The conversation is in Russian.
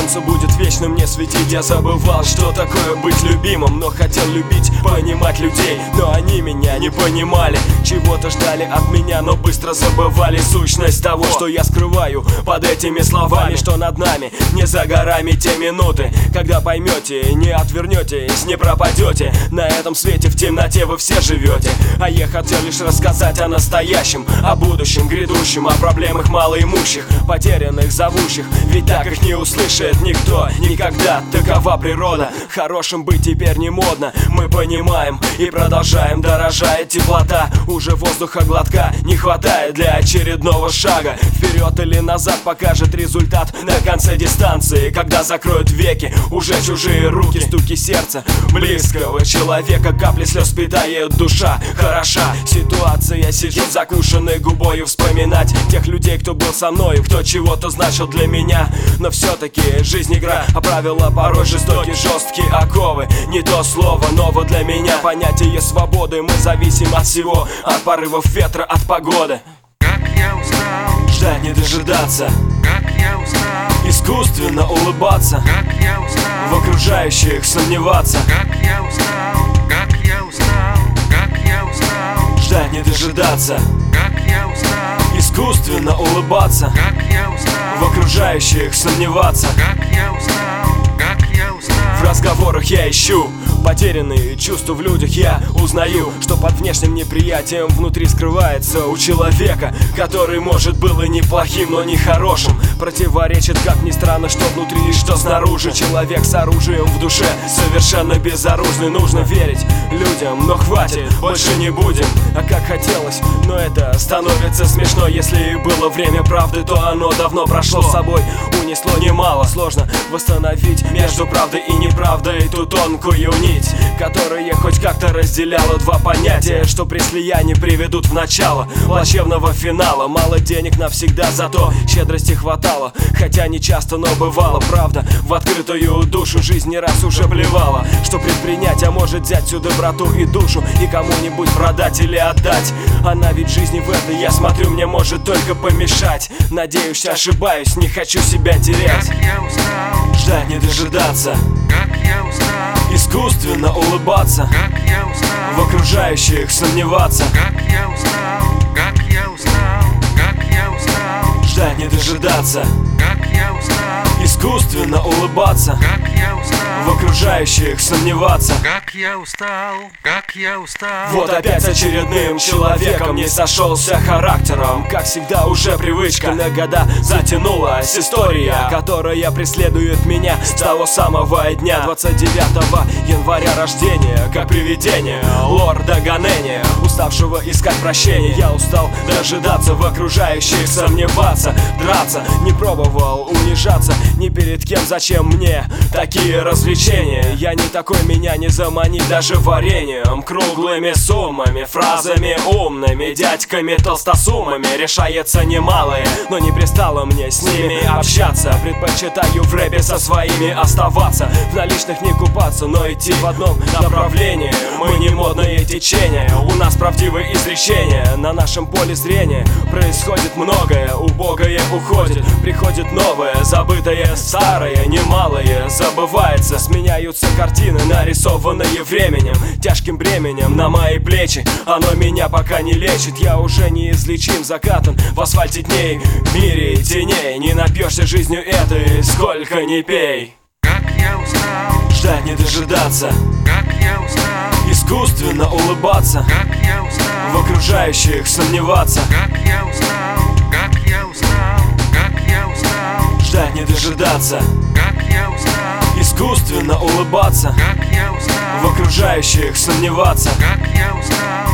солнце будет вечно мне светить. Я забывал, что такое быть любимым, но хотел любить, понимать людей. Но они меня не понимали, чего-то ждали от меня, но быстро забывали сущность того, что я скрываю под этими словами. Что над нами не за горами те минуты, когда поймете, не отвернетесь, не пропадете. На этом свете в темноте вы все живете, а я хотел лишь рассказать о настоящем, о будущем грядущем, о проблемах малоимущих, потерянных, зовущих. Ведь так их не услышит никто никогда. Такова природа, хорошим быть теперь не модно. Мы понимаем и продолжаем, дорожает теплота. Уже воздуха глотка не хватает для очередного шага. Вперед или назад покажет результат на конце дистанции, когда закроют веки уже чужие руки. Стуки сердца близкого человека, капли слез питает душа. Хороша ситуация, сижу закушенной губой, вспоминать тех людей, кто был со мной, кто чего-то значил для меня. Но все-таки жизнь игра, а правила порой жестокие, жесткие оковы. Не то слово, ново для меня понятие свободы. Мы зависим от всего, от порывов ветра, от погоды. Как я устал ждать, не дожидаться, как я устал, искусственно улыбаться, как я устал, в окружающих сомневаться. как я устал, как я устал, как я устал, Ждать, не дожидаться, как я устал, искусственно улыбаться, как я устал, в окружающих сомневаться. как я устал, как я устал. В разговорах я ищу потерянные чувства в людях. Я узнаю, что под внешним неприятием внутри скрывается у человека, который, может, был и неплохим, но не хорошим. Противоречит, как ни странно, что внутри и что снаружи. Человек с оружием в душе, совершенно безоружный. Нужно верить людям, но хватит, больше не будем. А как хотелось, но это становится смешно. Если и было время правды, то оно давно прошло. С собой унесло немало, сложно восстановить между правдой и неправдой ту тонкую нить, которая хоть как-то разделяла два понятия, что при слиянии приведут в начало плачевного финала. Мало денег навсегда, зато щедрости хватало, хотя не часто, но бывало. Правда, в открытую душу жизнь не раз уже плевала, что предпринять, а может взять всю доброту и душу и кому-нибудь продать или отдать. Она ведь жизни в этой, я смотрю, мне может только помешать. Надеюсь, ошибаюсь, не хочу себя терять. Как я устал Ждать, не дожидаться, как я устал, искусственно улыбаться, как я устал, в окружающих сомневаться. как я устал, как я устал, как я устал, Ждать, не дожидаться, как я устал, искусственно улыбаться, как я устал, в окружающих сомневаться. как я устал, как я устал. Вот опять с очередным человеком не сошелся характером. Как всегда уже привычка, на года затянулась история, которая преследует меня с того самого дня 29 января рождения. Как привидение лорда Ганения, уставшего искать прощения. Я устал дожидаться, в окружающих сомневаться, драться, не пробовал унижаться ни перед кем. Зачем мне такие развлечения? Я не такой, меня не заманить даже вареньем, круглыми суммами, фразами умными, дядьками толстосумами. Решается немалое, но не пристало мне с ними общаться. Предпочитаю в рэпе со своими оставаться, в наличных не купаться, но идти в одном направлении. Мы не модное течение, у нас правдивые изречения. На нашем поле зрения происходит многое, убогое уходит, приходит новое, забытое старое, немалое забывается. Сменяются картины, нарисованные временем, тяжким бременем на мои плечи. Оно меня пока не лечит, я уже неизлечим, закатан в асфальте дней, в мире теней. Не напьешься жизнью этой, сколько ни пей. Как я устал Ждать, не дожидаться, как я устал, искусственно улыбаться, как я устал, в окружающих сомневаться. как я устал, как я устал, как я устал, Ждать, не дожидаться, как я устал, искусственно улыбаться, как я устал, в окружающих сомневаться. как я устал.